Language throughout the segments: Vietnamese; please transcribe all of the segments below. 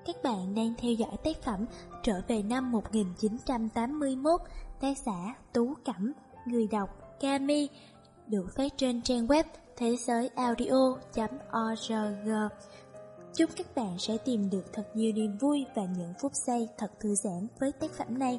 Các bạn đang theo dõi tác phẩm Trở về năm 1981, tác giả Tú Cẩm, người đọc Kami, được phát trên trang web thế giới audio.org. Chúc các bạn sẽ tìm được thật nhiều niềm vui và những phút giây thật thư giãn với tác phẩm này.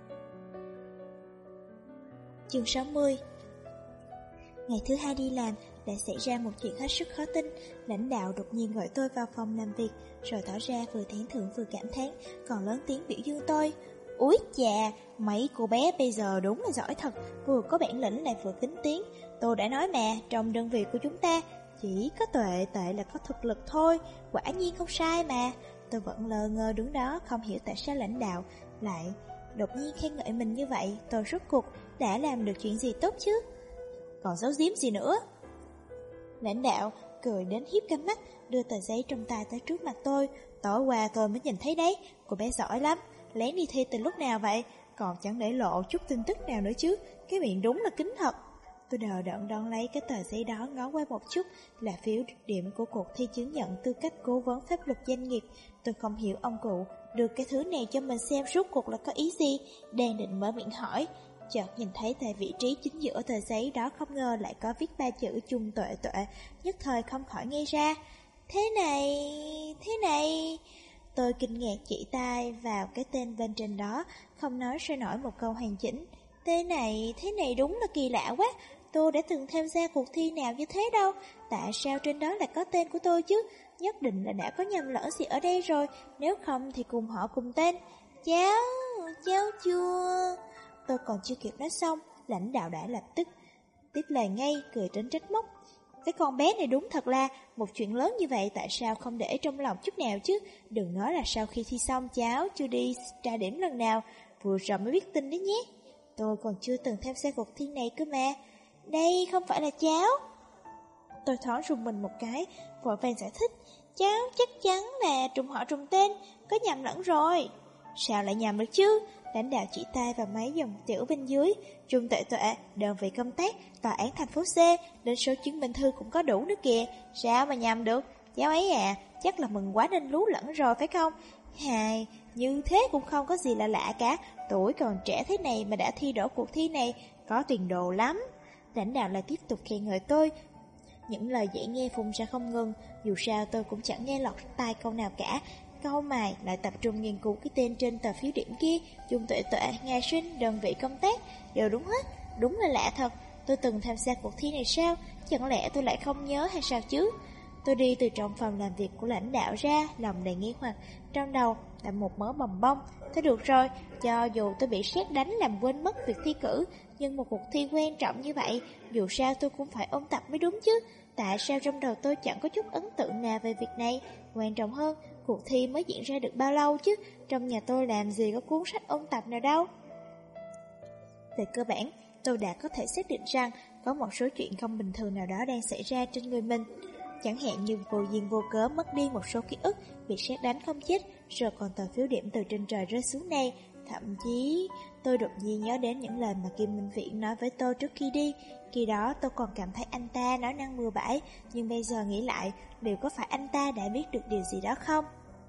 Chương 60. Ngày thứ hai đi làm đã xảy ra một chuyện hết sức khó tin. Lãnh đạo đột nhiên gọi tôi vào phòng làm việc, rồi tỏ ra vừa tán thưởng vừa cảm thán, còn lớn tiếng biểu dương tôi. Úi chà, mấy cô bé bây giờ đúng là giỏi thật, vừa có bản lĩnh lại vừa kính tiếng. Tôi đã nói mà, trong đơn vị của chúng ta chỉ có tệ là có thực lực thôi, quả nhiên không sai mà. Tôi vẫn lờ ngơ đứng đó, không hiểu tại sao lãnh đạo lại đột nhiên khen ngợi mình như vậy. Tôi rốt cuộc đã làm được chuyện gì tốt chứ? Còn giấu giếm gì nữa? Lãnh đạo cười đến hiếp cả mắt, đưa tờ giấy trong tay tới trước mặt tôi. Tối qua tôi mới nhìn thấy đấy, cô bé giỏi lắm. Lén đi thi từ lúc nào vậy? Còn chẳng để lộ chút tin tức nào nữa chứ. Cái miệng đúng là kính thật. Tôi đờ đẫn đón lấy cái tờ giấy đó, ngó qua một chút, là phiếu điểm của cuộc thi chứng nhận tư cách cố vấn pháp luật doanh nghiệp. Tôi không hiểu ông cụ đưa cái thứ này cho mình xem rốt cuộc là có ý gì. Đang định mở miệng hỏi, chợt nhìn thấy tại vị trí chính giữa tờ giấy đó không ngờ lại có viết 3 chữ Trung Tuệ Tuệ, nhất thời không khỏi nghe ra. Thế này... Tôi kinh ngạc chỉ tay vào cái tên bên trên đó, không nói ra nổi một câu hoàn chỉnh. Thế này đúng là kỳ lạ quá. Tôi đã từng tham gia cuộc thi nào như thế đâu. Tại sao trên đó lại có tên của tôi chứ? Nhất định là đã có nhầm lẫn gì ở đây rồi. Nếu không thì cùng họ cùng tên. Cháu chưa... Tôi còn chưa kịp nói xong, lãnh đạo đã lập tức tiếp lời ngay, cười đến trách móc. Cái con bé này đúng thật là một chuyện lớn như vậy, tại sao không để trong lòng chút nào chứ? Đừng nói là sau khi thi xong cháu chưa đi tra điểm lần nào, vừa rồi mới biết tin đấy nhé. Tôi còn chưa từng tham gia cuộc thi này cơ mà. Đây không phải là cháu. Tôi thoáng rùng mình một cái, vội vàng giải thích. Cháu chắc chắn là trùng họ trùng tên, có nhầm lẫn rồi. Sao lại nhầm được chứ? Lãnh đạo chỉ tay vào mấy dòng chữ bên dưới. Trung Tuệ Tuệ, đơn vị công tác, tòa án thành phố C, đến số chứng minh thư cũng có đủ nữa kìa. Sao mà nhầm được? Cháu ấy à, chắc là mừng quá nên lú lẫn rồi phải không? Hài, như thế cũng không có gì là lạ cả. Tuổi còn trẻ thế này mà đã thi đỗ cuộc thi này, có tiền đồ lắm. Lãnh đạo lại tiếp tục khen ngợi tôi. Những lời dễ nghe phun ra không ngừng. Dù sao tôi cũng chẳng nghe lọt tai câu nào cả. Câu mày lại tập trung nghiên cứu cái tên trên tờ phiếu điểm kia. Trung Tuệ Tuệ, ngày sinh, đơn vị công tác, đều đúng hết. Đúng là lạ thật. Tôi từng tham gia cuộc thi này sao? Chẳng lẽ tôi lại không nhớ hay sao chứ? Tôi đi từ trong phòng làm việc của lãnh đạo ra, lòng đầy nghi hoặc, trong đầu là một mớ bòng bong. Thôi được rồi, cho dù tôi bị sét đánh làm quên mất việc thi cử, nhưng một cuộc thi quan trọng như vậy, dù sao tôi cũng phải ôn tập mới đúng chứ. Tại sao trong đầu tôi chẳng có chút ấn tượng nào về việc này? Quan trọng hơn, cuộc thi mới diễn ra được bao lâu chứ? Trong nhà tôi làm gì có cuốn sách ôn tập nào đâu. Về cơ bản, tôi đã có thể xác định rằng có một số chuyện không bình thường nào đó đang xảy ra trên người mình. Chẳng hạn như vô duyên vô cớ mất đi một số ký ức, bị sét đánh không chết, rồi còn tờ phiếu điểm từ trên trời rơi xuống này. Thậm chí, tôi đột nhiên nhớ đến những lời mà Kim Minh Viễn nói với tôi trước khi đi. Khi đó tôi còn cảm thấy anh ta nói năng bừa bãi, nhưng bây giờ nghĩ lại, liệu có phải anh ta đã biết được điều gì đó không?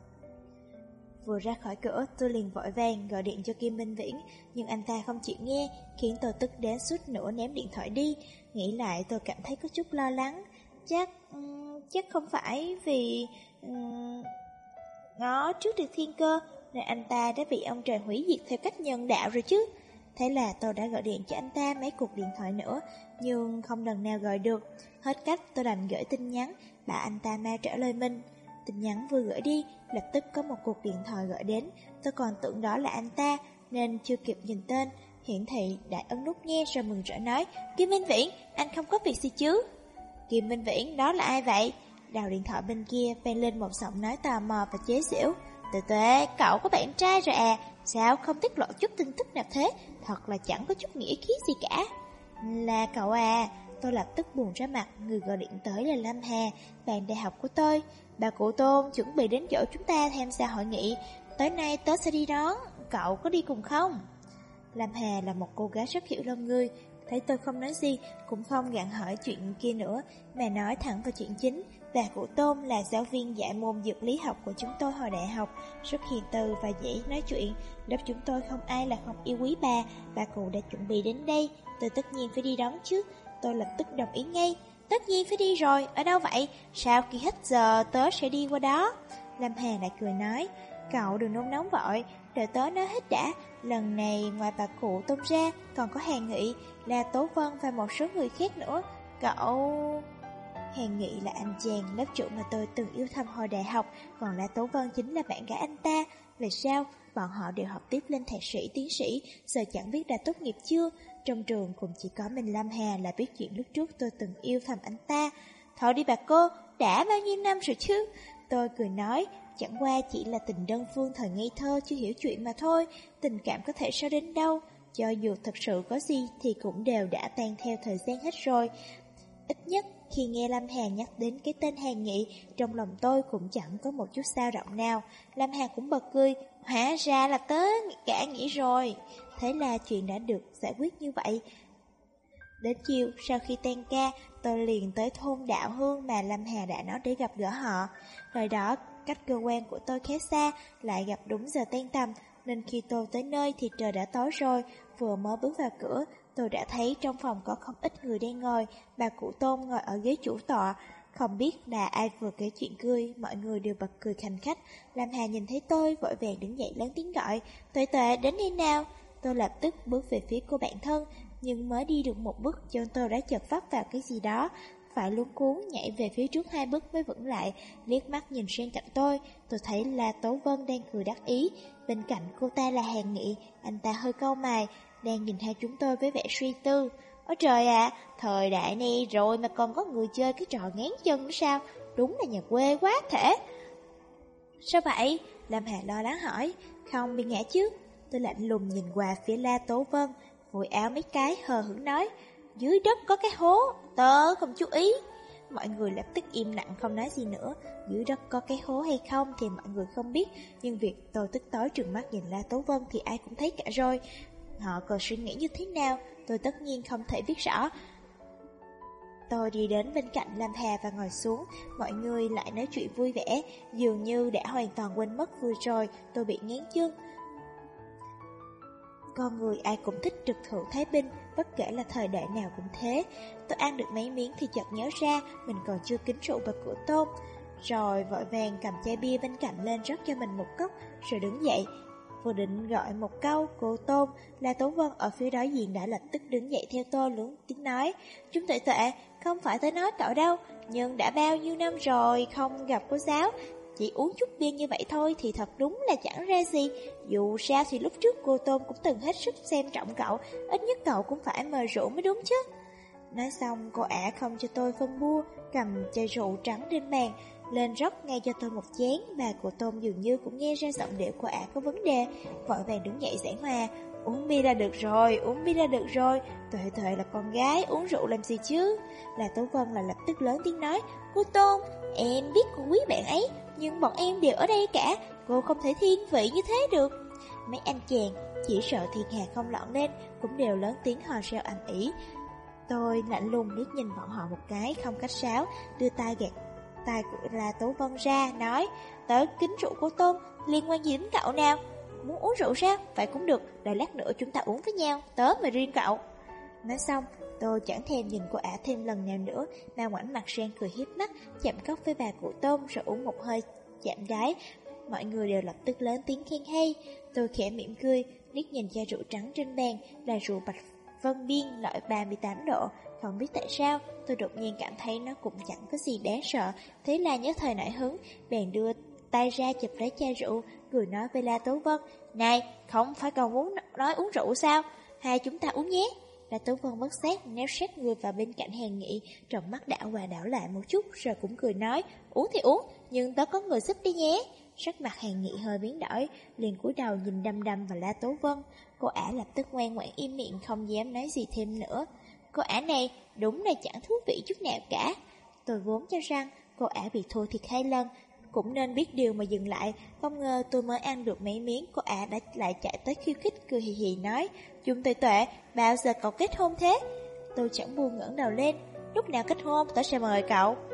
Vừa ra khỏi cửa, tôi liền vội vàng gọi điện cho Kim Minh Viễn, nhưng anh ta không chịu nghe, khiến tôi tức đến suýt nữa ném điện thoại đi. Nghĩ lại tôi cảm thấy có chút lo lắng. Chắc không phải vì ngó trước được thiên cơ nên anh ta đã bị ông trời hủy diệt theo cách nhân đạo rồi chứ. Thế là tôi đã gọi điện cho anh ta mấy cuộc điện thoại nữa, nhưng không lần nào gọi được. Hết cách tôi đành gửi tin nhắn, bảo anh ta mau trả lời mình. Tin nhắn vừa gửi đi, lập tức có một cuộc điện thoại gọi đến. Tôi còn tưởng đó là anh ta, nên chưa kịp nhìn tên, hiển thị đã ấn nút nghe rồi mừng rỡ nói. Kim Minh Viễn, anh không có việc gì chứ? Kim Minh Viễn, đó là ai vậy? Đầu điện thoại bên kia vang lên một giọng nói tò mò và chế giễu. Tuệ Tuệ, cậu có bạn trai rồi à? Sao không tiết lộ chút tin tức nào thế? Thật là chẳng có chút nghĩa khí gì cả. Là cậu à? Tôi lập tức buồn ra mặt. Người gọi điện tới là Lâm Hà, bạn đại học của tôi. Bà cụ Tôn chuẩn bị đến chỗ chúng ta tham gia hội nghị. Tối nay tớ sẽ đi đó, cậu có đi cùng không? Lâm Hà là một cô gái rất hiểu lòng người. Thấy tôi không nói gì, cũng không gặng hỏi chuyện kia nữa, mà nói thẳng vào chuyện chính. Bà cụ Tôn là giáo viên dạy môn dược lý học của chúng tôi hồi đại học, rất hiền từ và dễ nói chuyện. Lớp chúng tôi không ai là không yêu quý bà cụ đã chuẩn bị đến đây, tôi tất nhiên phải đi đón chứ. Tôi lập tức đồng ý ngay. Tất nhiên phải đi rồi, ở đâu vậy? Sau khi hết giờ tớ sẽ đi qua đó. Lâm Hà lại cười nói, cậu đừng nôn nóng vội, đợi tớ nói hết đã. Lần này ngoài bà cụ Tôn ra, còn có Hàn Nghị, là Tố Vân và một số người khác nữa. Cậu... Hàn Nghị là anh chàng lớp trưởng mà tôi từng yêu thầm hồi đại học, còn La Tố Vân chính là bạn gái anh ta. Về sau, bọn họ đều học tiếp lên thạc sĩ, tiến sĩ, giờ chẳng biết đã tốt nghiệp chưa. Trong trường cũng chỉ có mình Lâm Hà là biết chuyện lúc trước tôi từng yêu thầm anh ta. Thôi đi bà cô, đã bao nhiêu năm rồi chứ? Tôi cười nói, chẳng qua chỉ là tình đơn phương thời ngây thơ chưa hiểu chuyện mà thôi, tình cảm có thể sao đến đâu. Cho dù thật sự có gì thì cũng đều đã tan theo thời gian hết rồi. Ít nhất khi nghe Lâm Hà nhắc đến cái tên Hàn Nghị, trong lòng tôi cũng chẳng có một chút dao động nào. Lâm Hà cũng bật cười, hóa ra là tớ cả nghĩ rồi. Thế là chuyện đã được giải quyết như vậy. Đến chiều, sau khi tan ca, tôi liền tới thôn Đạo Hương mà Lâm Hà đã nói để gặp gỡ họ. Nơi đó, cách cơ quan của tôi khá xa, lại gặp đúng giờ tan tầm, nên khi tôi tới nơi thì trời đã tối rồi. Vừa mới bước vào cửa, tôi đã thấy trong phòng có không ít người đang ngồi. Bà cụ Tôn ngồi ở ghế chủ tọa, không biết là ai vừa kể chuyện cười, mọi người đều bật cười khanh khách. Lâm Hà nhìn thấy tôi, vội vàng đứng dậy lớn tiếng gọi, Tuệ Tuệ đến đây nào. Tôi lập tức bước về phía cô bạn thân, nhưng mới đi được một bước, chân tôi đã chợt vấp vào cái gì đó, phải luống cuống nhảy về phía trước 2 bước mới vững lại. Liếc mắt nhìn sang cạnh tôi thấy là Tố Vân đang cười đắc ý, bên cạnh cô ta là Hàn Nghị, anh ta hơi cau mày, đang nhìn hai chúng tôi với vẻ suy tư. Ôi trời ạ, thời đại này rồi mà còn có người chơi cái trò ngán chân nữa sao? Đúng là nhà quê quá thể. Sao vậy? Lâm Hà lo lắng hỏi. Không bị ngã chứ? Tôi lạnh lùng nhìn qua phía La Tố Vân, vội áo mấy cái hờ hững nói, dưới đất có cái hố, tớ không chú ý. Mọi người lập tức im lặng không nói gì nữa. Dưới đất có cái hố hay không thì mọi người không biết, nhưng việc tôi tức tối trừng mắt nhìn La Tố Vân thì ai cũng thấy cả rồi. Họ còn suy nghĩ như thế nào, tôi tất nhiên không thể biết rõ. Tôi đi đến bên cạnh Lâm Hà và ngồi xuống, mọi người lại nói chuyện vui vẻ, dường như đã hoàn toàn quên mất vừa rồi tôi bị ngán chân. Con người ai cũng thích trực thượng thái bình, bất kể là thời đại nào cũng thế. Tôi ăn được mấy miếng thì chợt nhớ ra mình còn chưa kính rượu vào cửa Tôn, rồi vội vàng cầm chai bia bên cạnh lên rót cho mình một cốc, rồi đứng dậy. Vừa định gọi một câu, cô Tôn, La Tố Vân ở phía đối diện đã lập tức đứng dậy theo tôi lớn tiếng nói, Chúng Tuệ Tuệ, không phải tới nói cậu đâu, nhưng đã bao nhiêu năm rồi không gặp cô giáo, chỉ uống chút bia như vậy thôi thì thật đúng là chẳng ra gì. Dù sao thì lúc trước cô Tôn cũng từng hết sức xem trọng cậu, ít nhất cậu cũng phải mời rượu mới đúng chứ. Nói xong cô ả không cho tôi phân bua, cầm chai rượu trắng trên bàn lên rót ngay cho tôi một chén. Bà của Tôn dường như cũng nghe ra giọng điệu của ả có vấn đề, vội vàng đứng dậy giảng hòa, uống bia là được rồi, uống bia là được rồi, Tuệ Tuệ là con gái, uống rượu làm gì chứ. Là Tố Vân là lập tức lớn tiếng nói, cô Tôn, em biết cô quý bạn ấy, nhưng bọn em đều ở đây cả, cô không thể thiên vị như thế được. Mấy anh chàng chỉ sợ Thiên Hà không lọt lên cũng đều lớn tiếng hò reo ầm ĩ. Tôi lạnh lùng liếc nhìn bọn họ một cái, không khách sáo, đưa tay gạt tay của La Tố Vân ra, nói, tớ kính rượu cô Tôn, liên quan gì đến cậu nào? Muốn uống rượu sao? Vậy cũng được, đợi lát nữa chúng ta uống với nhau, tớ mà riêng cậu. Nói xong, tôi chẳng thèm nhìn cô ả thêm lần nào nữa, mà ngoảnh mặt sang cười hiếp mắt, chạm cốc với bà cụ Tôn rồi uống một hơi chạm đáy. Mọi người đều lập tức lớn tiếng khen hay. Tôi khẽ mỉm cười, liếc nhìn chai rượu trắng trên bàn, là rượu Bạch Vân Biên loại 38 độ. Không biết tại sao, tôi đột nhiên cảm thấy nó cũng chẳng có gì đáng sợ. Thế là nhớ thời nổi hứng, bèn đưa tay ra chụp lấy chai rượu, cười nói với La Tố Vân, này, không phải còn muốn nói uống rượu sao? Hai chúng ta uống nhé. La Tố Vân bất giác néo sát người vào bên cạnh Hàn Nghị, tròn mắt đảo qua đảo lại một chút, rồi cũng cười nói, uống thì uống, nhưng tớ có người giúp đi nhé. Sắc mặt Hàn Nghị hơi biến đổi, liền cúi đầu nhìn đăm đăm vào La Tố Vân. Cô ả lập tức ngoan ngoãn im miệng, không dám nói gì thêm nữa. Cô ả này đúng là chẳng thú vị chút nào cả. Tôi vốn cho rằng cô ả bị thua thiệt 2 lần, cũng nên biết điều mà dừng lại. Không ngờ tôi mới ăn được mấy miếng, cô ả đã lại chạy tới khiêu khích, cười hì hì nói, Chung Tuệ Tuệ, bao giờ cậu kết hôn thế? Tôi chẳng buồn ngẩng đầu lên, lúc nào kết hôn tớ sẽ mời cậu.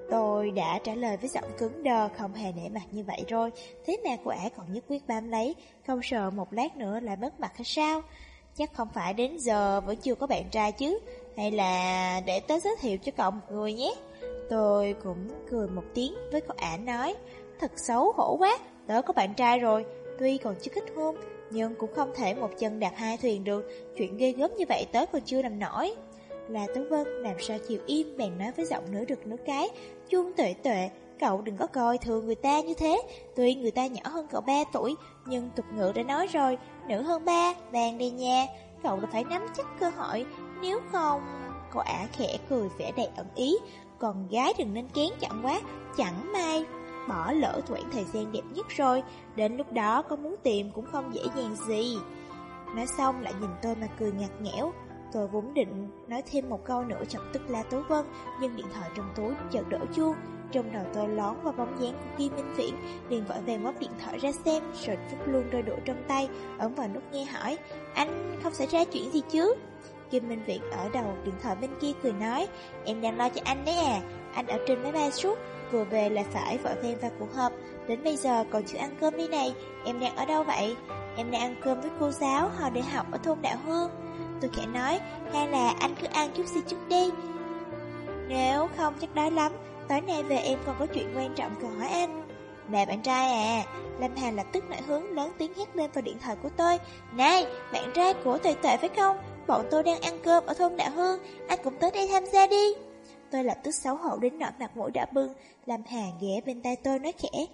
Tôi đã trả lời với giọng cứng đờ, không hề nể mặt như vậy rồi. Thế mà cô ả còn nhất quyết bám lấy, không sợ một lát nữa lại mất mặt hay sao? Chắc không phải đến giờ vẫn chưa có bạn trai chứ? Hay là để tớ giới thiệu cho cậu một người nhé? Tôi cũng cười một tiếng với cô ả nói, thật xấu hổ quá, tớ có bạn trai rồi, tuy còn chưa kết hôn, nhưng cũng không thể một chân đạp hai thuyền được, chuyện ghê gớm như vậy tớ còn chưa làm nổi. Là Tú Vân làm sao chịu im, bèn nói với giọng nửa đực nửa cái, Chuông Tuệ Tuệ, cậu đừng có coi thường người ta như thế, tuy người ta nhỏ hơn cậu 3 tuổi, nhưng tục ngữ đã nói rồi, nữ hơn 3, vàng đi nha, cậu đã phải nắm chắc cơ hội, nếu không... Cô ả khẽ cười vẻ đầy ẩn ý, còn gái đừng nên kén chọn quá, chẳng may bỏ lỡ khoảng thời gian đẹp nhất rồi, đến lúc đó có muốn tìm cũng không dễ dàng gì. Nói xong lại nhìn tôi mà cười ngặt nghẽo. Tôi vốn định nói thêm một câu nữa chọc tức La Tú Vân, nhưng điện thoại trong túi chợt đổ chuông. Trong đầu tôi lón vào bóng dáng của Kim Minh Viễn, liền vội vàng móc điện thoại ra xem, rồi vứt luôn đôi đũa trong tay, ấn vào nút nghe hỏi, anh không xảy ra chuyện gì chứ? Kim Minh Viễn ở đầu điện thoại bên kia cười nói, em đang lo cho anh đấy à, anh ở trên máy bay suốt, vừa về là phải vội vàng vào cuộc họp, đến bây giờ còn chưa ăn cơm đi này, em đang ở đâu vậy? Em đang ăn cơm với cô giáo hồi đại học ở thôn Đạo Hương. Tôi khẽ nói, hay là anh cứ ăn chút xíu chút đi. Nếu không chắc đói lắm, tối nay về em còn có chuyện quan trọng cần hỏi anh. Là bạn trai à? Lâm Hà lập tức nổi hứng lớn tiếng hét lên vào điện thoại của tôi. Này, bạn trai của Tuệ Tuệ phải không? Bọn tôi đang ăn cơm ở thôn Đạo Hương, anh cũng tới đây tham gia đi. Tôi lập tức xấu hổ đến nỗi mặt mũi đỏ bừng. Lâm Hà ghé bên tai tôi nói khẽ,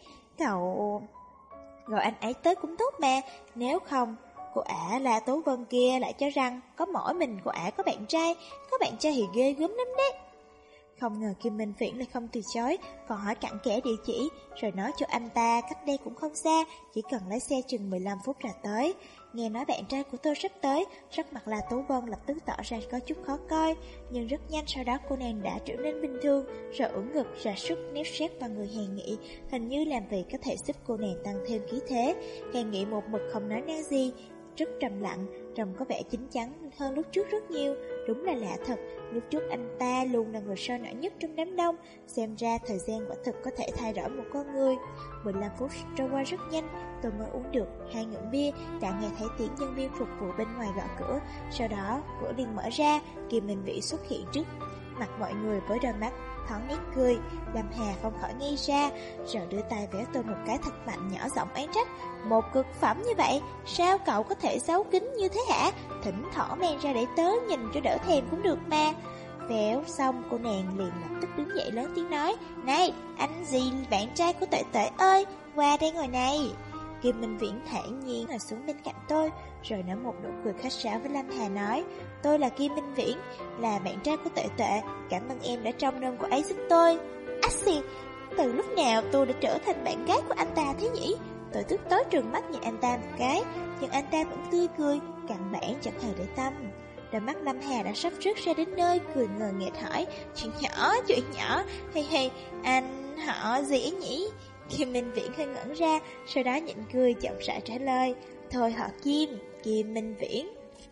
cậu gọi anh ấy tới cũng tốt mà, nếu không cô ả là Tố Vân kia lại cho rằng có mỗi mình cô ả có bạn trai thì ghê gớm lắm đấy. Không ngờ Kim Minh Viễn lại không từ chối, còn hỏi cặn kẽ địa chỉ, rồi nói cho anh ta cách đây cũng không xa, chỉ cần lái xe chừng 15 phút là tới. Nghe nói bạn trai của tôi sắp tới, sắc mặt là Tú Vân lập tức tỏ ra có chút khó coi, nhưng rất nhanh sau đó cô nàng đã trở nên bình thường, rồi ưỡn ngực ra sức néo xét vào người Hàn Nghị, hình như làm việc có thể giúp cô nàng tăng thêm khí thế. Hàn Nghị một mực không nói năng gì, rất trầm lặng, trông có vẻ chín chắn hơn lúc trước rất nhiều. Đúng là lạ thật, lúc trước anh ta luôn là người sôi nổi nhất trong đám đông, xem ra thời gian quả thực có thể thay đổi một con người. 15 phút trôi qua rất nhanh, tôi mới uống được 2 ngụm bia, đã nghe thấy tiếng nhân viên phục vụ bên ngoài gõ cửa. Sau đó cửa liền mở ra, Kim Minh Vĩ xuất hiện trước mặt mọi người với đôi mắt thoáng nét cười. Lâm Hà không khỏi nghi ra, rồi đưa tay véo tôi một cái thật mạnh, nhỏ giọng oán trách, một cực phẩm như vậy, sao cậu có thể giấu kín như thế hả? Thỉnh thoảng mang ra để tớ nhìn cho đỡ thèm cũng được mà. Véo xong cô nàng liền lập tức đứng dậy lớn tiếng nói, này, anh gì bạn trai của Tuệ Tuệ ơi, qua đây ngồi này. Kim Minh Viễn thản nhiên ngồi xuống bên cạnh tôi, rồi nở một nụ cười khách sáo với Lâm Hà nói, tôi là Kim Minh Viễn, là bạn trai của Tuệ Tuệ, cảm ơn em đã trông nom cô ấy giúp tôi. Axi, từ lúc nào tôi đã trở thành bạn gái của anh ta thế nhỉ? Tôi tức tối trừng mắt nhìn anh ta một cái, nhưng anh ta vẫn tươi cười, căn bản chẳng hề để tâm. Đôi mắt Lâm Hà đã sắp rớt ra đến nơi, cười ngờ nghệch hỏi, chuyện nhỏ, hay, anh họ gì ấy nhỉ? Kim Minh Viễn hơi ngẩn ra, sau đó nhịn cười chậm rãi trả lời, thôi họ Kim Minh Viễn.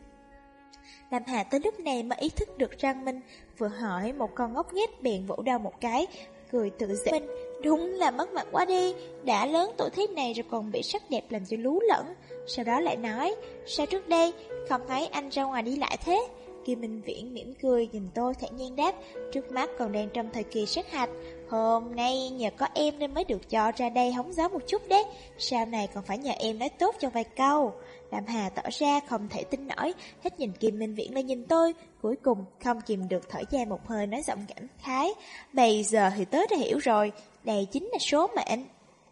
Lâm Hà tới lúc này mới ý thức được rằng mình vừa hỏi một con ngốc nghếch, bèn vỗ đầu một cái, cười tự giễu mình, đúng là mất mặt quá đi, đã lớn tuổi thế này rồi còn bị sắc đẹp làm cho lú lẫn. Sau đó lại nói, sao trước đây không thấy anh ra ngoài đi lại thế? Kim Minh Viễn mỉm cười nhìn tôi thản nhiên đáp, trước mắt còn đang trong thời kỳ sát hạch, hôm nay nhờ có em nên mới được cho ra đây hóng gió một chút đấy, sau này còn phải nhờ em nói tốt cho vài câu. Lâm Hà tỏ ra không thể tin nổi, hết nhìn Kim Minh Viễn lại nhìn tôi, cuối cùng không kìm được thở dài một hơi nói giọng cảm khái, bây giờ thì tớ đã hiểu rồi, đây chính là số mệnh.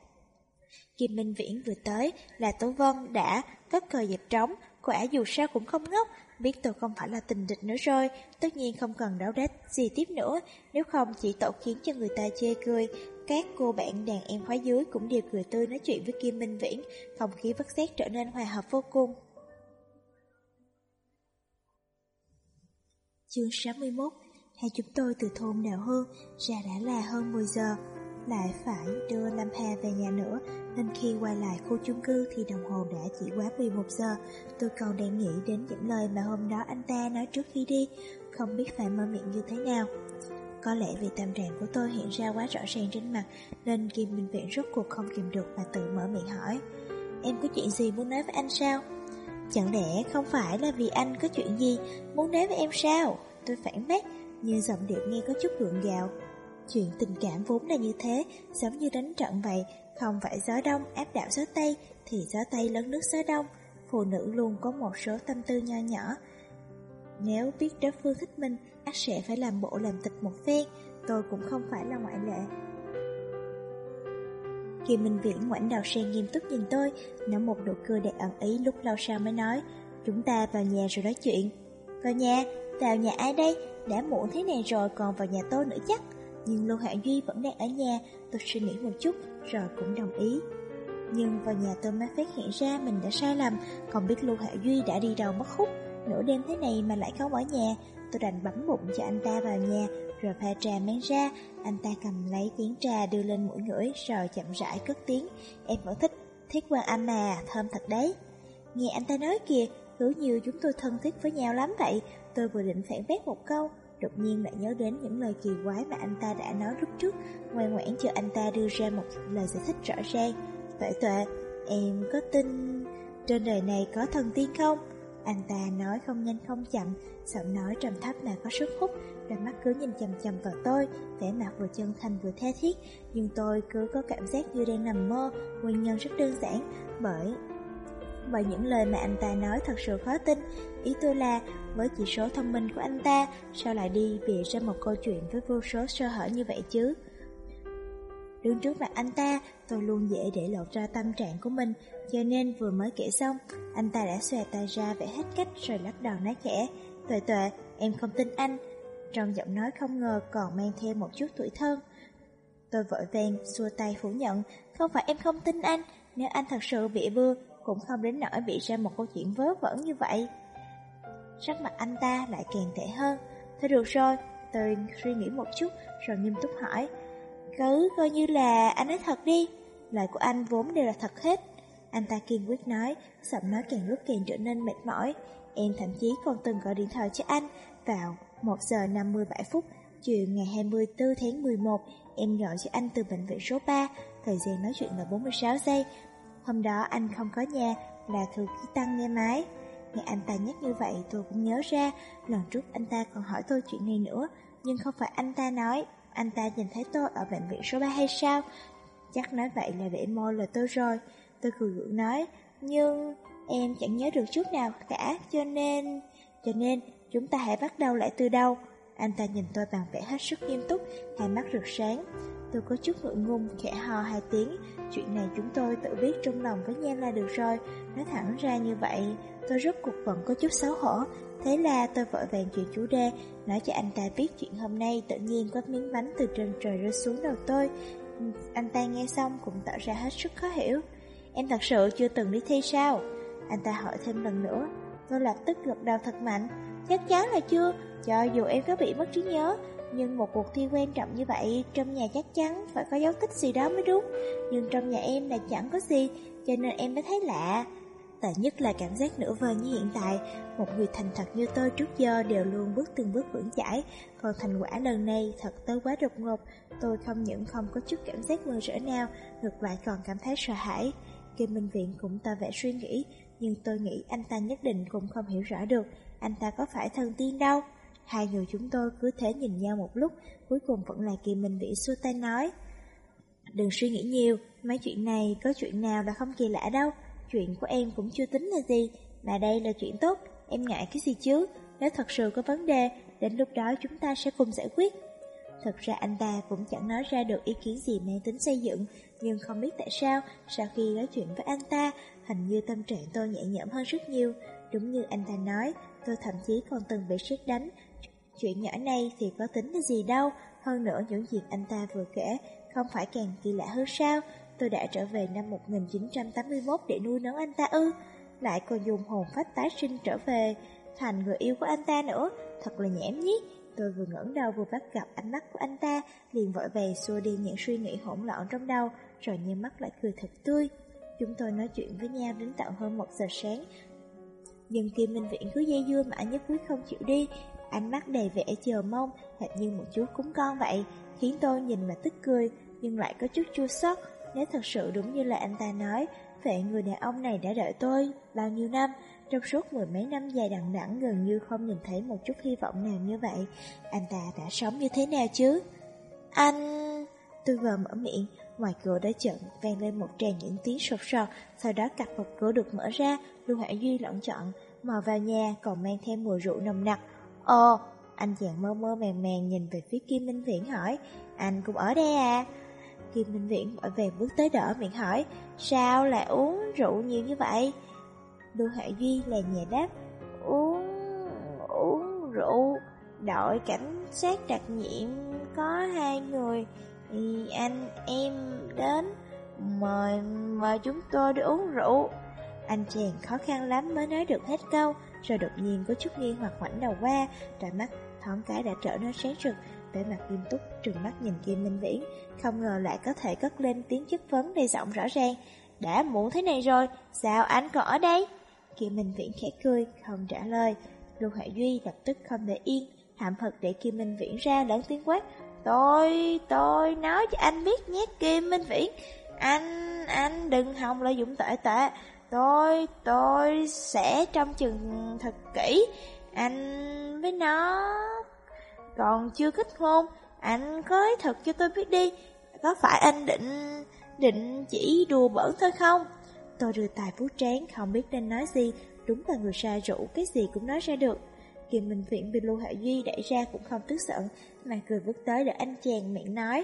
Kim Minh Viễn vừa tới là Tố Vân đã cất cờ dẹp trống, cô ả dù sao cũng không ngốc, biết tôi không phải là tình địch nữa rồi, tất nhiên không cần đấu đá gì tiếp nữa, nếu không chỉ tội khiến cho người ta chê cười. Các cô bạn đàn em khóa dưới cũng đều cười tươi nói chuyện với Kim Minh Viễn, không khí bất giác trở nên hòa hợp vô cùng. Chương 61. Hai chúng tôi từ thôn Đào Hương ra đã là hơn 10 giờ, lại phải đưa Lâm Hà về nhà nữa, nên khi quay lại khu chung cư thì đồng hồ đã chỉ quá 11 giờ. Tôi còn đang nghĩ đến những lời mà hôm đó anh ta nói trước khi đi, không biết phải mở miệng như thế nào. Có lẽ vì tâm trạng của tôi hiện ra quá rõ ràng trên mặt, nên Kim Minh Viễn rốt cuộc không kìm được mà tự mở miệng hỏi: Em có chuyện gì muốn nói với anh sao? Chẳng lẽ không phải là vì anh có chuyện gì muốn nói với em sao? Tôi phản bác, nhưng giọng điệu nghe có chút gượng gạo. Chuyện tình cảm vốn là như thế, giống như đánh trận vậy, không phải gió đông áp đảo gió tây, thì gió tây lấn nước gió đông. Phụ nữ luôn có một số tâm tư nho nhỏ. Nếu biết đối phương thích mình, ắt sẽ phải làm bộ làm tịch một phen. Tôi cũng không phải là ngoại lệ. Kim Minh Viễn ngoảnh đầu sang nghiêm túc nhìn tôi, nở một nụ cười đầy ẩn ý, lúc lâu sau mới nói: Chúng ta vào nhà rồi nói chuyện. Vào nhà? Vào nhà ai đây? Đã muộn thế này rồi còn vào nhà tôi nữa chắc. Nhưng Lưu Hạ Duy vẫn đang ở nhà. Tôi suy nghĩ một chút rồi cũng đồng ý. Nhưng vào nhà tôi mới phát hiện ra mình đã sai lầm, không biết Lưu Hạ Duy đã đi đâu mất hút. Nửa đêm thế này mà lại không ở nhà. Tôi đành bấm bụng cho anh ta vào nhà, rồi pha trà mang ra. Anh ta cầm lấy chén trà đưa lên mũi ngửi, rồi chậm rãi cất tiếng: Em vẫn thích Thiết Quan Âm à, thơm thật đấy. Nghe anh ta nói kìa, cứ như chúng tôi thân thiết với nhau lắm vậy. Tôi vừa định phản bác một câu, đột nhiên lại nhớ đến những lời kỳ quái mà anh ta đã nói lúc trước, ngoan ngoãn chờ anh ta đưa ra một lời giải thích rõ ràng. Tuệ, em có tin trên đời này có thần tiên không? Anh ta nói không nhanh không chậm, giọng nói trầm thấp mà có sức hút, đôi mắt cứ nhìn chằm chằm vào tôi, vẻ mặt vừa chân thành vừa tha thiết, nhưng tôi cứ có cảm giác như đang nằm mơ. Nguyên nhân rất đơn giản, bởi những lời mà anh ta nói thật sự khó tin. Ý tôi là, với chỉ số thông minh của anh ta, sao lại đi bịa ra một câu chuyện với vô số sơ hở như vậy chứ? Đứng trước mặt anh ta, tôi luôn dễ để lộ ra tâm trạng của mình, cho nên vừa mới kể xong, anh ta đã xòe tay ra vẽ hết cách rồi lắc đầu nói khẽ: Tuệ, em không tin anh. Trong giọng nói không ngờ còn mang theo một chút tủi thân. Tôi vội vàng xua tay phủ nhận: Không phải em không tin anh, nếu anh thật sự bị bưa, cũng không đến nỗi bị ra một câu chuyện vớ vẩn như vậy. Sắc mặt anh ta lại càng tệ hơn. Thôi được rồi, tôi suy nghĩ một chút rồi nghiêm túc hỏi: Cứ coi như là anh nói thật đi. Lời của anh vốn đều là thật hết. Anh ta kiên quyết nói, giọng nói càng lúc càng trở nên mệt mỏi. Em thậm chí còn từng gọi điện thoại cho anh vào 1 giờ 57 phút chiều ngày 24 tháng 11. Em gọi cho anh từ bệnh viện số 3, thời gian nói chuyện là 46 giây. Hôm đó anh không có nhà, là Thư Ký Tăng nghe máy. Nghe anh ta nhắc như vậy tôi cũng nhớ ra, lần trước anh ta còn hỏi tôi chuyện này nữa, nhưng không phải anh ta nói anh ta nhìn thấy tôi ở bệnh viện số 3 hay sao? Chắc nói vậy là để môi lời tôi rồi. Tôi cười gượng nói, nhưng em chẳng nhớ được chút nào cả, cho nên chúng ta hãy bắt đầu lại từ đầu. Anh ta nhìn tôi bằng vẻ hết sức nghiêm túc, hai mắt rực sáng. Tôi có chút ngượng ngùng, khẽ ho 2 tiếng. Chuyện này chúng tôi tự biết trong lòng với nhau là được rồi. Nói thẳng ra như vậy, tôi rốt cuộc vẫn có chút xấu hổ. Thế là tôi vội vàng chuyển chủ đề, nói cho anh ta biết chuyện hôm nay tự nhiên có miếng bánh từ trên trời rơi xuống đầu tôi. Anh ta nghe xong cũng tỏ ra hết sức khó hiểu. Em thật sự chưa từng đi thi sao? Anh ta hỏi thêm lần nữa. Tôi lập tức gật đầu thật mạnh. Chắc chắn là chưa, cho dù em có bị mất trí nhớ, nhưng một cuộc thi quan trọng như vậy, trong nhà chắc chắn phải có dấu tích gì đó mới đúng. Nhưng trong nhà em là chẳng có gì, cho nên em mới thấy lạ. Tệ nhất là cảm giác nửa vời như hiện tại. Một người thành thật như tôi trước giờ đều luôn bước từng bước vững chãi, còn thành quả lần này thật tới quá đột ngột. Tôi không những không có chút cảm giác mừng rỡ nào, ngược lại còn cảm thấy sợ hãi. Kim Minh Viện cũng tỏ vẻ suy nghĩ, nhưng tôi nghĩ anh ta nhất định cũng không hiểu rõ được anh ta có phải thần tiên đâu. Hai người chúng tôi cứ thế nhìn nhau một lúc, cuối cùng vẫn là Kim Minh Viện xua tay nói, đừng suy nghĩ nhiều, mấy chuyện này có chuyện nào là không kỳ lạ đâu. Chuyện của em cũng chưa tính là gì, mà đây là chuyện tốt, em ngại cái gì chứ? Nếu thật sự có vấn đề, đến lúc đó chúng ta sẽ cùng giải quyết. Thật ra anh ta cũng chẳng nói ra được ý kiến gì mang tính xây dựng, nhưng không biết tại sao, sau khi nói chuyện với anh ta, hình như tâm trạng tôi nhẹ nhõm hơn rất nhiều. Đúng như anh ta nói, tôi thậm chí còn từng bị sét đánh. Chuyện nhỏ này thì có tính là gì đâu, hơn nữa những việc anh ta vừa kể, không phải càng kỳ lạ hơn sao? Tôi đã trở về năm 1981 để nuôi nấng anh ta ư? Lại còn dùng hồn phách tái sinh trở về thành người yêu của anh ta nữa, thật là nhảm nhí. Tôi vừa ngẩng đầu vừa bắt gặp ánh mắt của anh ta, liền vội vàng xua đi những suy nghĩ hỗn loạn trong đầu, rồi nhắm mắt lại cười thật tươi. Chúng tôi nói chuyện với nhau đến tận hơn 1 giờ sáng, nhưng Kim Minh Viễn cứ dây dưa mãi nhất quyết không chịu đi. ánh mắt đầy vẻ chờ mong, hệt như một chú cún con vậy, khiến tôi nhìn mà tức cười, nhưng lại có chút chua xót. Nếu thật sự đúng như là anh ta nói, vậy người đàn ông này đã đợi tôi bao nhiêu năm, trong suốt mười mấy năm dài đằng đẵng gần như không nhìn thấy một chút hy vọng nào như vậy. Anh ta đã sống như thế nào chứ? Anh... Tôi vừa mở miệng, ngoài cửa đã chợt vang lên một tràng những tiếng sột soạt, sau đó cặp vật cửa được mở ra, Lưu Hải Duy lẫn chọn mò vào nhà, còn mang theo mùi rượu nồng nặc. Ồ, anh chàng mơ mơ màng màng nhìn về phía Kim Minh Viễn hỏi, anh cũng ở đây à? Kim Minh Viễn vội vàng bước tới đỡ miệng hỏi, sao lại uống rượu nhiều như vậy? Lưu Hải Duy là nhà đáp, uống rượu, đội cảnh sát đặc nhiệm có 2 người, thì anh em đến mời chúng tôi đi uống rượu. Anh chàng khó khăn lắm mới nói được hết câu, rồi đột nhiên có chút nghi hoặc ngoảnh đầu qua, đôi mắt thoáng cái đã trở nên sáng rực, vẻ mặt nghiêm túc trừng mắt nhìn Kim Minh Viễn, không ngờ lại có thể cất lên tiếng chất vấn đầy giọng rõ ràng. Đã muộn thế này rồi, sao anh còn ở đây? Kim Minh Viễn khẽ cười, không trả lời. Lưu Hải Duy lập tức không để yên, hậm hực để Kim Minh Viễn ra lớn tiếng quát. Tôi nói cho anh biết nhé Kim Minh Viễn, anh đừng hòng lợi dụng tệ tệ. Tôi sẽ trông chừng thật kỹ. Anh với nó còn chưa kết hôn, anh nói thật cho tôi biết đi, có phải anh định chỉ đùa bỡn thôi không? Tôi đưa tay vuốt trán, không biết nên nói gì, đúng là người say rượu cái gì cũng nói ra được. Kim Minh Viễn bị Lưu Hải Duy đẩy ra cũng không tức giận, mà cười bước tới để anh chàng miệng nói.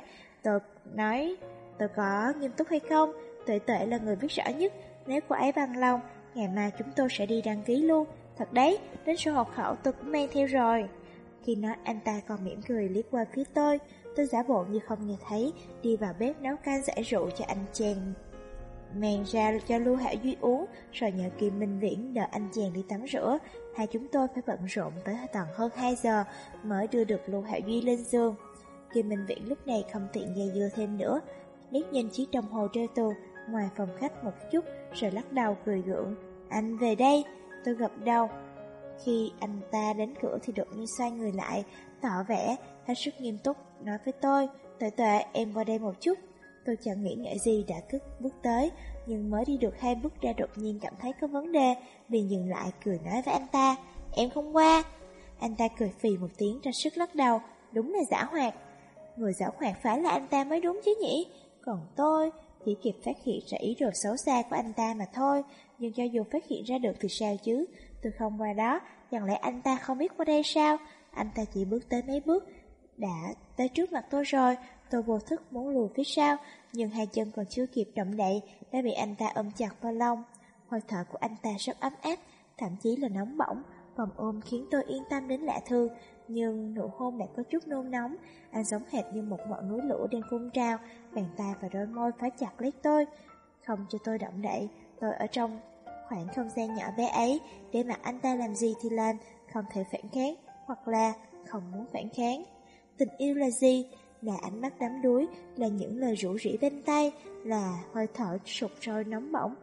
Tôi có nghiêm túc hay không? Tuệ Tuệ là người biết rõ nhất, nếu cô ấy bằng lòng, ngày mai chúng tôi sẽ đi đăng ký luôn. Thật đấy, đến sổ hộ khẩu tôi cũng mang theo rồi. Khi nói anh ta còn mỉm cười liếc qua phía tôi giả bộ như không nghe thấy, đi vào bếp nấu canh giải rượu cho anh chàng mang ra cho Lưu Hải Duy uống, rồi nhờ Kim Minh Viễn đợi anh chàng đi tắm rửa. Hai chúng tôi phải bận rộn tới tận hơn 2 giờ mới đưa được Lưu Hải Duy lên giường. Kim Minh Viễn lúc này không tiện dây dưa thêm nữa, liếc nhìn chiếc đồng hồ treo tường ngoài phòng khách một chút, rồi lắc đầu cười gượng. Anh về đây. Tôi gật đầu. Khi anh ta đến cửa thì đột nhiên xoay người lại, tỏ vẻ hết sức nghiêm túc, nói với tôi, Tuệ Tuệ, em qua đây một chút. Tôi chẳng nghĩ ngợi gì đã cất bước tới, nhưng mới đi được 2 bước ra đột nhiên cảm thấy có vấn đề, liền dừng lại cười nói với anh ta, em không qua. Anh ta cười phì một tiếng ra sức lắc đầu, đúng là giảo hoạt. Người giảo hoạt phải là anh ta mới đúng chứ nhỉ? Còn tôi chỉ kịp phát hiện ra ý đồ xấu xa của anh ta mà thôi, nhưng cho dù phát hiện ra được thì sao chứ? Tôi không qua đó, chẳng lẽ anh ta không biết qua đây sao? Anh ta chỉ bước tới mấy bước, đã tới trước mặt tôi rồi. Tôi vô thức muốn lùi phía sau, nhưng hai chân còn chưa kịp động đậy đã bị anh ta ôm chặt vào lòng. Hơi thở của anh ta rất ấm áp, thậm chí là nóng bỏng. Vòng ôm khiến tôi yên tâm đến lạ thường, nhưng nụ hôn lại có chút nôn nóng. Anh giống hệt như một ngọn núi lửa đang phun trào, bàn tay và đôi môi phá chặt lấy tôi, không cho tôi động đậy. Tôi ở trong khoảng không gian nhỏ bé ấy, để mặc anh ta làm gì thì làm, không thể phản kháng, hoặc là không muốn phản kháng. Tình yêu là gì? Là ánh mắt đắm đuối, là những lời rủ rỉ bên tay, là hơi thở sụt sôi nóng bỏng,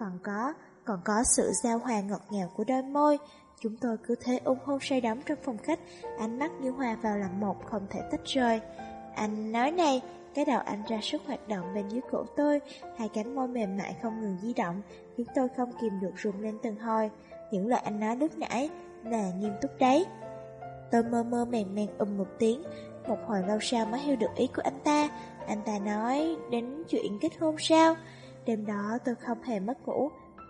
còn có sự giao hòa ngọt ngào của đôi môi. Chúng tôi cứ thế ôm hôn say đắm trong phòng khách, ánh mắt như hòa vào làm một, không thể tách rời. Anh nói này, cái đầu anh ra sức hoạt động bên dưới cổ tôi, hai cánh môi mềm mại không ngừng di động, khiến tôi không kìm được rung lên từng hồi. Những lời anh nói lúc nãy là nghiêm túc đấy. Tôi mơ mơ màng màng một tiếng, một hồi lâu sau mới hiểu được ý của anh ta. Anh ta nói đến chuyện kết hôn sao? Đêm đó tôi không hề mất ngủ,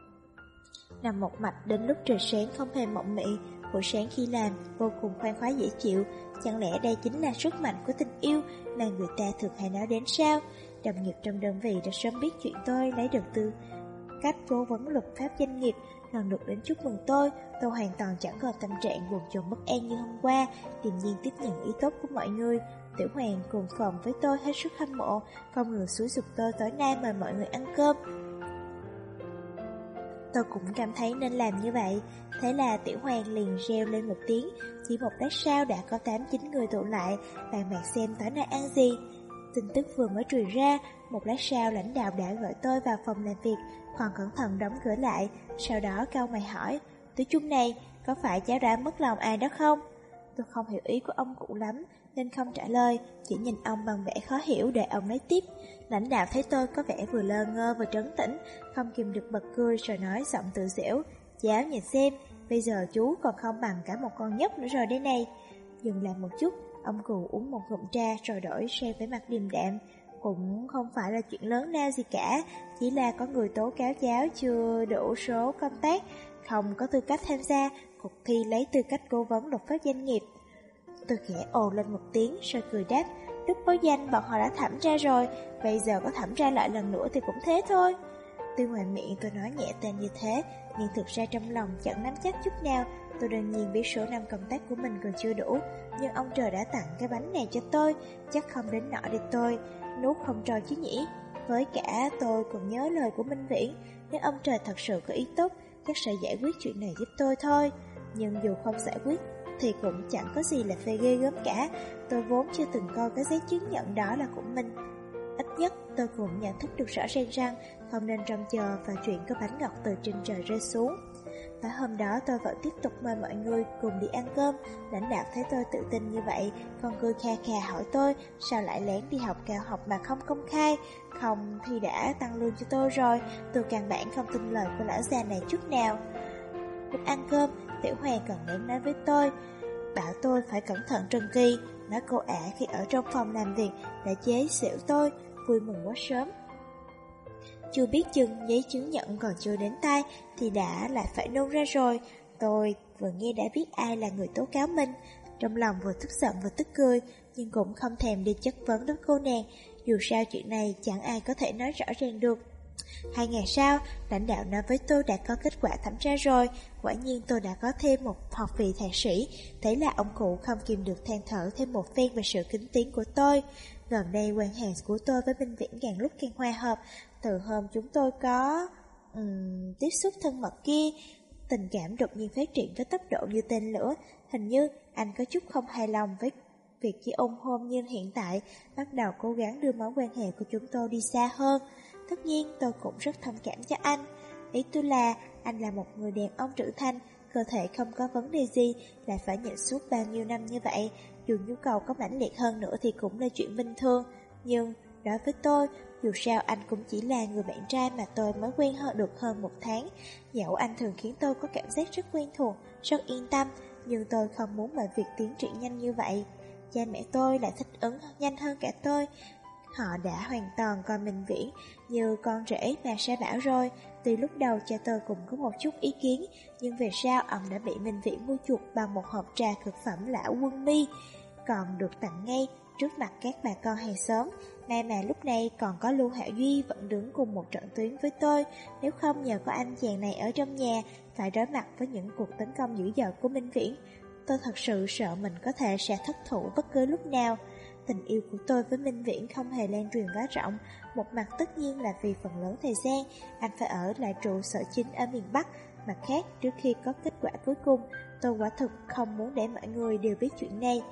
nằm một mạch đến lúc trời sáng không hề mộng mị. Buổi sáng khi làm vô cùng khoan khoái dễ chịu. Chẳng lẽ đây chính là sức mạnh của tình yêu mà người ta thường hay nói đến sao? Đồng nghiệp trong đơn vị đã sớm biết chuyện tôi lấy được tư cách cố vấn luật pháp doanh nghiệp, lần lượt đến chúc mừng tôi hoàn toàn chẳng còn tâm trạng buồn chồn bất an như hôm qua, điềm nhiên tiếp nhận ý tốt của mọi người. Tiểu Hoàng cùng phòng với tôi hết sức hâm mộ, không ngừng xúi giục tôi tối nay mời mọi người ăn cơm. Tôi cũng cảm thấy nên làm như vậy. Thế là Tiểu Hoàng liền reo lên một tiếng. Chỉ một lát sau đã có 8-9 người tụ lại, bàn bạc xem tối nay ăn gì. Tin tức vừa mới truyền ra, một lát sau lãnh đạo đã gọi tôi vào phòng làm việc, còn cẩn thận đóng cửa lại. Sau đó cau mày hỏi, Tiểu Chung này, có phải cháu đã mất lòng ai đó không? Tôi không hiểu ý của ông cụ lắm, nên không trả lời, chỉ nhìn ông bằng vẻ khó hiểu để ông nói tiếp. Lãnh đạo thấy tôi có vẻ vừa lơ ngơ vừa trấn tĩnh, không kìm được bật cười rồi nói giọng tự giễu: "Cháu nhìn xem, bây giờ chú còn không bằng cả một con nhóc nữa rồi đây này." Dừng lại một chút, ông cụ uống một ngụm trà rồi đổi sang vẻ mặt điềm đạm. Cũng không phải là chuyện lớn lao gì cả, chỉ là có người tố cáo cháu chưa đủ số công tác, không có tư cách tham gia cuộc thi lấy tư cách cố vấn đột phát doanh nghiệp. Tôi khẽ ồ lên một tiếng rồi cười đáp: "Lúc báo danh bọn họ đã thẩm ra rồi, bây giờ có thẩm ra lại lần nữa thì cũng thế thôi." Tuy ngoài miệng tôi nói nhẹ tên như thế, nhưng thực ra trong lòng chẳng nắm chắc chút nào. Tôi đương nhiên biết số năm công tác của mình còn chưa đủ, nhưng ông trời đã tặng cái bánh này cho tôi, chắc không đến nỗi để tôi nuốt không trôi chứ nhỉ. Với cả tôi còn nhớ lời của Minh Viễn, nếu ông trời thật sự có ý tốt, chắc sẽ giải quyết chuyện này giúp tôi thôi. Nhưng dù không giải quyết thì cũng chẳng có gì là phê ghê gớm cả. Tôi vốn chưa từng coi cái giấy chứng nhận đó là của mình. Ít nhất tôi cũng nhận thức được rõ ràng rằng không nên trông chờ vào chuyện có bánh ngọt từ trên trời rơi xuống. Và hôm đó tôi vẫn tiếp tục mời mọi người cùng đi ăn cơm. Lãnh đạo thấy tôi tự tin như vậy, còn cười kha kha hỏi tôi sao lại lén đi học cao học mà không công khai. Không thì đã tăng lương cho tôi rồi. Tôi căn bản không tin lời của lão già này chút nào. Lúc ăn cơm, Tiểu Hoàng còn lén nói với tôi, bảo tôi phải cẩn thận Trần Kỳ. Nói cô ả khi ở trong phòng làm việc đã chế giễu tôi, vui mừng quá sớm. Chưa biết chừng giấy chứng nhận còn chưa đến tay thì đã lại phải nôn ra rồi. Tôi vừa nghe đã biết ai là người tố cáo mình, trong lòng vừa tức giận vừa tức cười, nhưng cũng không thèm đi chất vấn đến cô nàng. Dù sao chuyện này chẳng ai có thể nói rõ ràng được. 2 ngày sau, lãnh đạo nói với tôi đã có kết quả thẩm tra rồi. Quả nhiên tôi đã có thêm một học vị thạc sĩ. Thế là ông cụ không kìm được than thở thêm một phen về sự kính tiếng của tôi. Gần đây quan hệ của tôi với Minh Viễn càng lúc càng hòa hợp. Từ hôm chúng tôi có tiếp xúc thân mật kia, tình cảm đột nhiên phát triển với tốc độ như tên lửa. Hình như anh có chút không hài lòng với việc chỉ ôm hôn như hiện tại, bắt đầu cố gắng đưa mối quan hệ của chúng tôi đi xa hơn. Tất nhiên tôi cũng rất thông cảm cho anh. Ý tôi là anh là một người đàn ông trưởng thành, cơ thể không có vấn đề gì, lại phải nhịn suốt bao nhiêu năm như vậy. Dù nhu cầu có mãnh liệt hơn nữa thì cũng là chuyện bình thường. Nhưng đối với tôi, dù sao anh cũng chỉ là người bạn trai mà tôi mới quen được hơn 1 tháng. Dẫu anh thường khiến tôi có cảm giác rất quen thuộc, rất yên tâm, nhưng tôi không muốn mọi việc tiến triển nhanh như vậy. Cha mẹ tôi lại thích ứng nhanh hơn cả tôi. Họ đã hoàn toàn coi Minh Viễn như con rể mà Sa Bảo rồi. Từ lúc đầu cha tôi cũng có một chút ý kiến, nhưng về sau ông đã bị Minh Viễn mua chuộc bằng một hộp trà cực phẩm lão Quân Mi, còn được tặng ngay trước mặt các bà con hàng xóm. May mà lúc này còn có Lưu Hạo Duy vẫn đứng cùng một trận tuyến với tôi. Nếu không nhờ có anh chàng này ở trong nhà, phải đối mặt với những cuộc tấn công dữ dội của Minh Viễn, tôi thật sự sợ mình có thể sẽ thất thủ bất cứ lúc nào. Tình yêu của tôi với Minh Viễn không hề lan truyền quá rộng. Một mặt tất nhiên là vì phần lớn thời gian anh phải ở lại trụ sở chính ở miền Bắc. Mặt khác, trước khi có kết quả cuối cùng, tôi quả thực không muốn để mọi người đều biết chuyện này.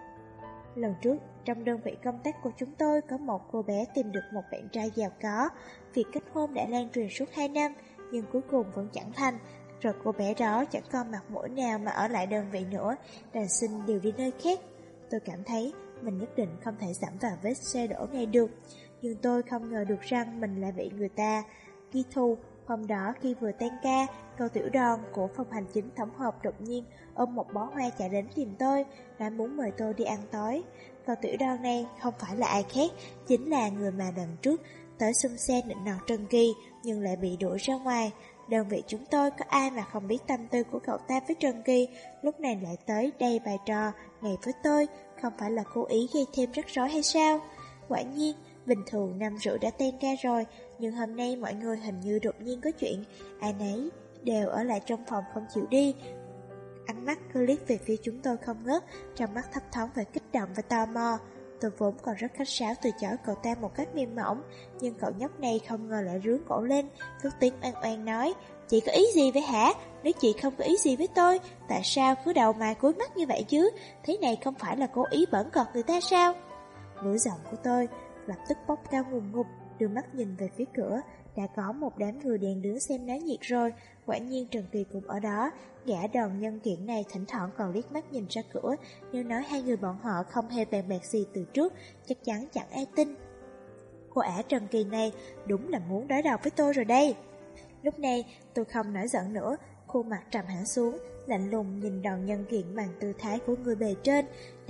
Lần trước, trong đơn vị công tác của chúng tôi có một cô bé tìm được một bạn trai giàu có. Việc kết hôn đã lan truyền suốt 2 năm, nhưng cuối cùng vẫn chẳng thành. Rồi cô bé đó chẳng còn mặt mũi nào mà ở lại đơn vị nữa, đành xin điều đi nơi khác. Tôi cảm thấy mình nhất định không thể giảm vào vết xe đổ này được. Nhưng tôi không ngờ được rằng mình lại bị người ta ghi thù. Hôm đó khi vừa tan ca, Cao Tiểu Đoan của phòng hành chính tổng hợp đột nhiên ôm một bó hoa chạy đến tìm tôi, đã muốn mời tôi đi ăn tối. Cao Tiểu Đoan này không phải là ai khác, chính là người mà lần trước tới xung xe nịnh nọt Trần Kỳ nhưng lại bị đuổi ra ngoài. Đơn vị chúng tôi có ai mà không biết tâm tư của cậu ta với Trần Kỳ, lúc này lại tới đây bày trò ngày với tôi, không phải là cố ý gây thêm rắc rối hay sao? Quả nhiên, bình thường 5 rưỡi đã tan ca rồi, nhưng hôm nay mọi người hình như đột nhiên có chuyện, ai nấy đều ở lại trong phòng không chịu đi. Ánh mắt cứ liếc về phía chúng tôi không ngớt, trong mắt thấp thoáng về kích động và tò mò. Tôi vốn còn rất khách sáo từ chối cậu ta một cách mềm mỏng, nhưng cậu nhóc này không ngờ lại rướn cổ lên, cất tiếng oan oan nói: "Chị có ý gì vậy hả? Nếu chị không có ý gì với tôi, tại sao cứ đầu mà cúi mắt như vậy chứ? Thế này không phải là cố ý bẩn cợt người ta sao?" Lưỡi giọng của tôi lập tức bốc cao ngùn ngụt, đưa mắt nhìn về phía cửa, đã có một đám người đèn đứng xem náo nhiệt rồi. Quả nhiên Trần Kỳ cũng ở đó. Gã đòn nhân kiện này thỉnh thoảng còn liếc mắt nhìn ra cửa. Nếu nói hai người bọn họ không hề bàn bạc gì từ trước, chắc chắn chẳng ai tin. Cô ả Trần Kỳ này đúng là muốn đối đầu với tôi rồi đây. Lúc này tôi không nổi giận nữa, khuôn mặt trầm hẳn xuống, lạnh lùng nhìn đòn nhân kiện bằng tư thái của người bề trên.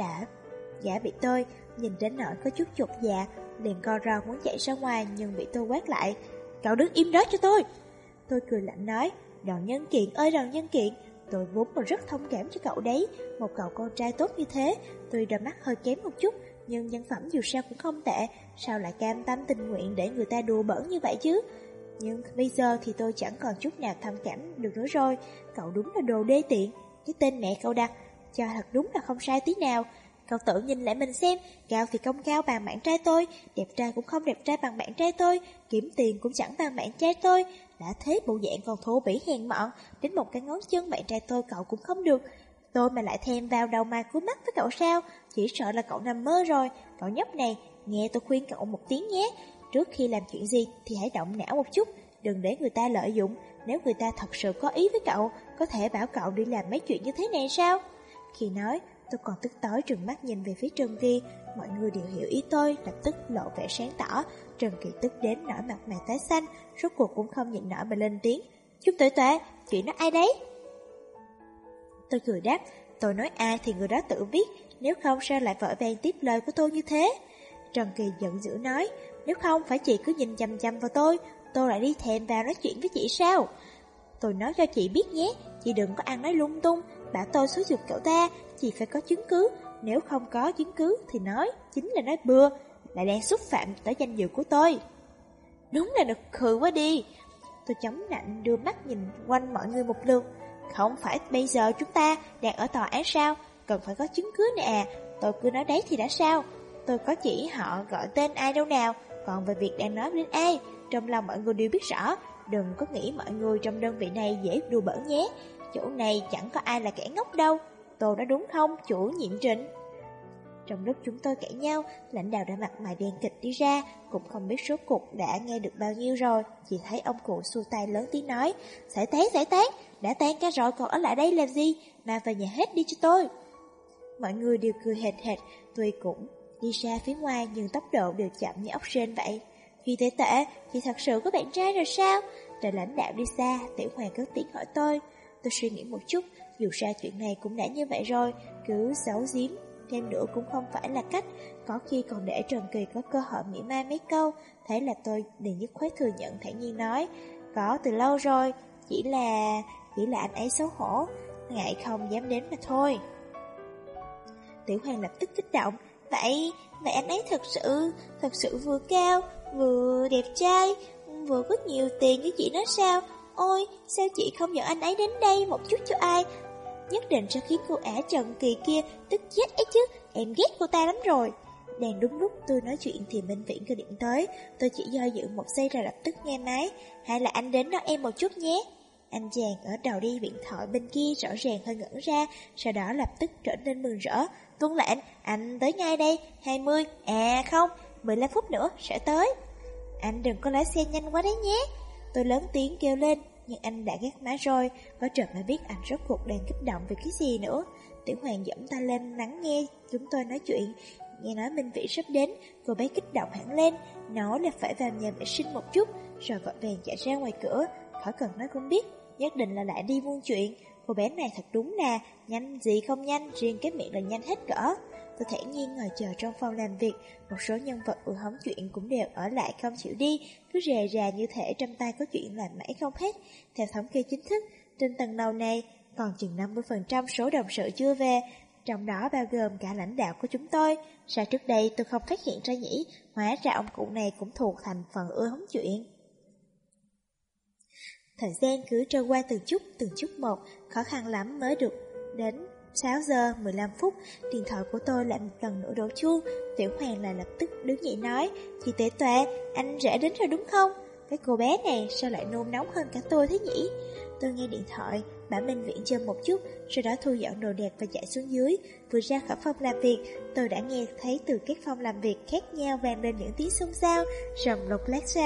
Gã bị tôi nhìn đến nỗi có chút chột dạ, liền co ro muốn chạy ra ngoài nhưng bị tôi quát lại. Cậu đứng im đó cho tôi. Tôi cười lạnh nói, đòn nhân kiện ơi đòn nhân kiện, tôi vốn còn rất thông cảm cho cậu đấy. Một cậu con trai tốt như thế, tuy đôi mắt hơi kém một chút, nhưng nhân phẩm dù sao cũng không tệ. Sao lại cam tâm tình nguyện để người ta đùa bỡn như vậy chứ? Nhưng bây giờ thì tôi chẳng còn chút nào thông cảm được nữa rồi. Cậu đúng là đồ đê tiện. Cái tên mẹ cậu đặt cho thật đúng là không sai tí nào. Cậu tự nhìn lại mình xem, cao thì không cao bằng bạn trai tôi, đẹp trai cũng không đẹp trai bằng bạn trai tôi, kiếm tiền cũng chẳng bằng bạn trai tôi. Đã thế bộ dạng còn thô bỉ hèn mọn, đến một cái ngón chân bạn trai tôi cậu cũng không được. Tôi mà lại thèm vào đầu mai cuối mắt với cậu sao? Chỉ sợ là cậu nằm mơ rồi. Cậu nhóc này, nghe tôi khuyên cậu một tiếng nhé. Trước khi làm chuyện gì thì hãy động não một chút, đừng để người ta lợi dụng. Nếu người ta thật sự có ý với cậu, có thể bảo cậu đi làm mấy chuyện như thế này sao? Khi nói, tôi còn tức tối trừng mắt nhìn về phía Trần Kỳ. Mọi người đều hiểu ý tôi, lập tức lộ vẻ sáng tỏ. Trần Kỳ tức đến nổi mặt mày tái xanh, rốt cuộc cũng không nhịn nổi mà lên tiếng. Chút tuệ tuệ, chuyện đó ai đấy? Tôi cười đáp, tôi nói ai thì người đó tự biết, nếu không sao lại vội vàng tiếp lời của tôi như thế? Trần Kỳ giận dữ nói, nếu không phải chị cứ nhìn chằm chằm vào tôi lại đi thèm vào nói chuyện với chị sao? Tôi nói cho chị biết nhé, chị đừng có ăn nói lung tung, bảo tôi xúi giục cậu ta, chị phải có chứng cứ, nếu không có chứng cứ thì nói, chính là nói bừa, lại đang xúc phạm tới danh dự của tôi. Đúng là nực khừ quá đi. Tôi chống nạnh đưa mắt nhìn quanh mọi người một lượt. Không phải bây giờ chúng ta đang ở tòa án sao, cần phải có chứng cứ nè à, tôi cứ nói đấy thì đã sao? Tôi có chỉ họ gọi tên ai đâu nào, còn về việc đang nói đến ai, trong lòng mọi người đều biết rõ, đừng có nghĩ mọi người trong đơn vị này dễ đùa bỡn nhé. Chỗ này chẳng có ai là kẻ ngốc đâu, tôi nói đúng không, chủ nhiệm Trịnh? Trong lúc chúng tôi cãi nhau, lãnh đạo đã mặt mày đen kịch đi ra, cũng không biết số cục đã nghe được bao nhiêu rồi. Chỉ thấy ông cụ xua tay lớn tiếng nói, giải tán, đã tan cả rồi còn ở lại đây làm gì, mà về nhà hết đi cho tôi. Mọi người đều cười hệt hệt, tôi cũng đi ra phía ngoài nhưng tốc độ đều chậm như ốc sên vậy. Khi tệ tệ, thì thật sự có bạn trai rồi sao? Rồi lãnh đạo đi xa, Tiểu Hoàng cất tiếng hỏi tôi. Tôi suy nghĩ một chút, dù sao chuyện này cũng đã như vậy rồi, cứ giấu giếm thêm nữa cũng không phải là cách, có khi còn để Trần Kỳ có cơ hội mỉa mai mấy câu. Thế là tôi liền dứt khoát thừa nhận, thản nhiên nói, có từ lâu rồi, chỉ là anh ấy xấu hổ, ngại không dám đến mà thôi. Tiểu Hoàng lập tức kích động, vậy anh ấy thật sự vừa cao, vừa đẹp trai, vừa có nhiều tiền như chị nói sao? Ôi, sao chị không dẫn anh ấy đến đây một chút cho ai? Nhất định sẽ khiến cô ả Trần Kỳ kia tức chết ấy chứ, em ghét cô ta lắm rồi. Đang đúng lúc tôi nói chuyện thì Minh Viễn cơ điện tới, tôi chỉ do dự một giây rồi lập tức nghe máy. Hay là anh đến đón em một chút nhé. Anh chàng ở đầu đi điện thoại bên kia rõ ràng hơi ngẩn ra, sau đó lập tức trở nên mừng rỡ. Tuân lệnh, anh tới ngay đây, 20, không, 15 phút nữa sẽ tới. Anh đừng có lái xe nhanh quá đấy nhé. Tôi lớn tiếng kêu lên, nhưng anh đã gác máy rồi, có trời mới biết anh rốt cuộc đang kích động về cái gì nữa. Tiểu Hoàng giẫm tay lên lắng nghe chúng tôi nói chuyện, nghe nói Minh Vĩ sắp đến, cô bé kích động hẳn lên, nói là phải vào nhà vệ sinh một chút, rồi vội vàng chạy ra ngoài cửa, khỏi cần nói cũng biết, nhất định là lại đi buôn chuyện. Cô bé này thật đúng là nhanh gì không nhanh, riêng cái miệng là nhanh hết cỡ. Tôi thản nhiên ngồi chờ trong phòng làm việc, một số nhân vật vừa hóng chuyện cũng đều ở lại không chịu đi, cứ rề rà như thể trong tay có chuyện làm mãi không hết. Theo thống kê chính thức, trên tầng lầu này còn chừng 50% số đồng sự chưa về, trong đó bao gồm cả lãnh đạo của chúng tôi. Sao trước đây tôi không phát hiện ra nhỉ? Hóa ra ông cụ này cũng thuộc thành phần ưa hóng chuyện. Thời gian cứ trôi qua từng chút một, khó khăn lắm mới được đến 6 giờ 15 phút, điện thoại của tôi lại một lần nữa đổ chuông. Tiểu Hoàng lại lập tức đứng dậy nói, chị Tuệ Tuệ, anh rẽ đến rồi đúng không? Cái cô bé này sao lại nôn nóng hơn cả tôi thế nhỉ? Tôi nghe điện thoại, bảo Minh Viễn chờ một chút, sau đó thu dọn đồ đạc và chạy xuống dưới. Vừa ra khỏi phòng làm việc, tôi đã nghe thấy từ các phòng làm việc khác nhau vang lên những tiếng xôn xao, rầm lục lát sao.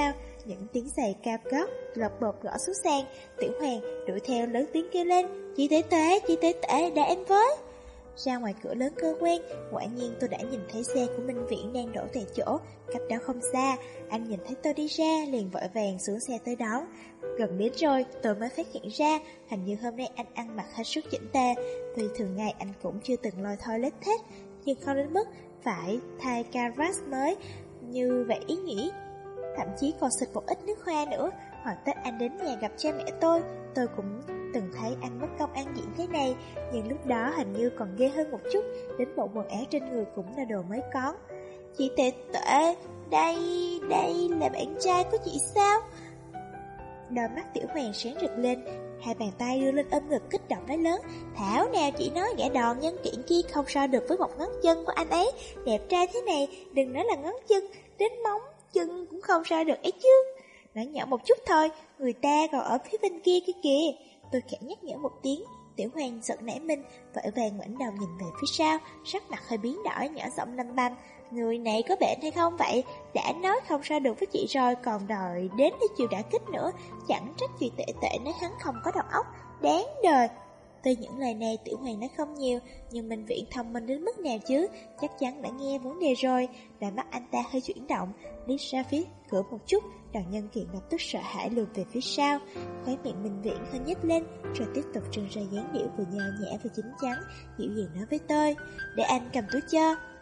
những tiếng giày cao gót lột bột gõ xuống sàn. Tiểu Hoàng đuổi theo lớn tiếng kêu lên, chị Tệ Tệ, đợi em với. Ra ngoài cửa lớn cơ quan, quả nhiên tôi đã nhìn thấy xe của Minh Viễn đang đổ tại chỗ, cách đó không xa. Anh nhìn thấy tôi đi ra, liền vội vàng xuống xe tới đón. Gần đến rồi, tôi mới phát hiện ra, hình như hôm nay anh ăn mặc hết sức chỉnh tề. Tuy thường ngày anh cũng chưa từng lôi thôi lết thết, nhưng không đến mức phải thay caravat mới như vậy ý nghĩ. Thậm chí còn xịt một ít nước hoa nữa. Hoặc Tết anh đến nhà gặp cha mẹ tôi cũng từng thấy anh mất công ăn diện thế này, nhưng lúc đó hình như còn ghê hơn một chút, đến bộ quần áo trên người cũng là đồ mới có. Chị Tệ Tệ, đây là bạn trai của chị sao? Đôi mắt Tiểu Hoàng sáng rực lên, hai bàn tay đưa lên ôm ngực kích động nói lớn, thảo nào chị nói gã đòn nhân kiện kia không so được với một ngón chân của anh ấy, đẹp trai thế này, đừng nói là ngón chân, đến móng chân cũng không so được ấy chứ. Nói nhỏ một chút thôi, người ta còn ở phía bên kia kìa. Tôi khẽ nhắc nhở một tiếng. Tiểu Hoàng giận nảy mình, vội vàng ngoảnh đầu nhìn về phía sau, sắc mặt hơi biến đổi, nhỏ giọng lầm bầm, người này có bệnh hay không vậy? Đã nói không sao được với chị rồi, còn đòi đến để chịu đả kích nữa, chẳng trách chị Tệ Tệ nói hắn không có đầu óc, đáng đời. Tuy những lời này Tiểu Hoàng nói không nhiều, nhưng Minh Viễn thông minh đến mức nào chứ, chắc chắn đã nghe vấn đề rồi. Đôi mắt anh ta hơi chuyển động, liếc ra phía cửa một chút, đoàn nhân kiện lập tức sợ hãi lùi về phía sau. Khóe miệng Minh Viễn hơi nhếch lên, rồi tiếp tục trưng ra dáng điệu vừa nhờ nhã vừa chín chắn, dịu dàng nói với tôi, để anh cầm túi cho.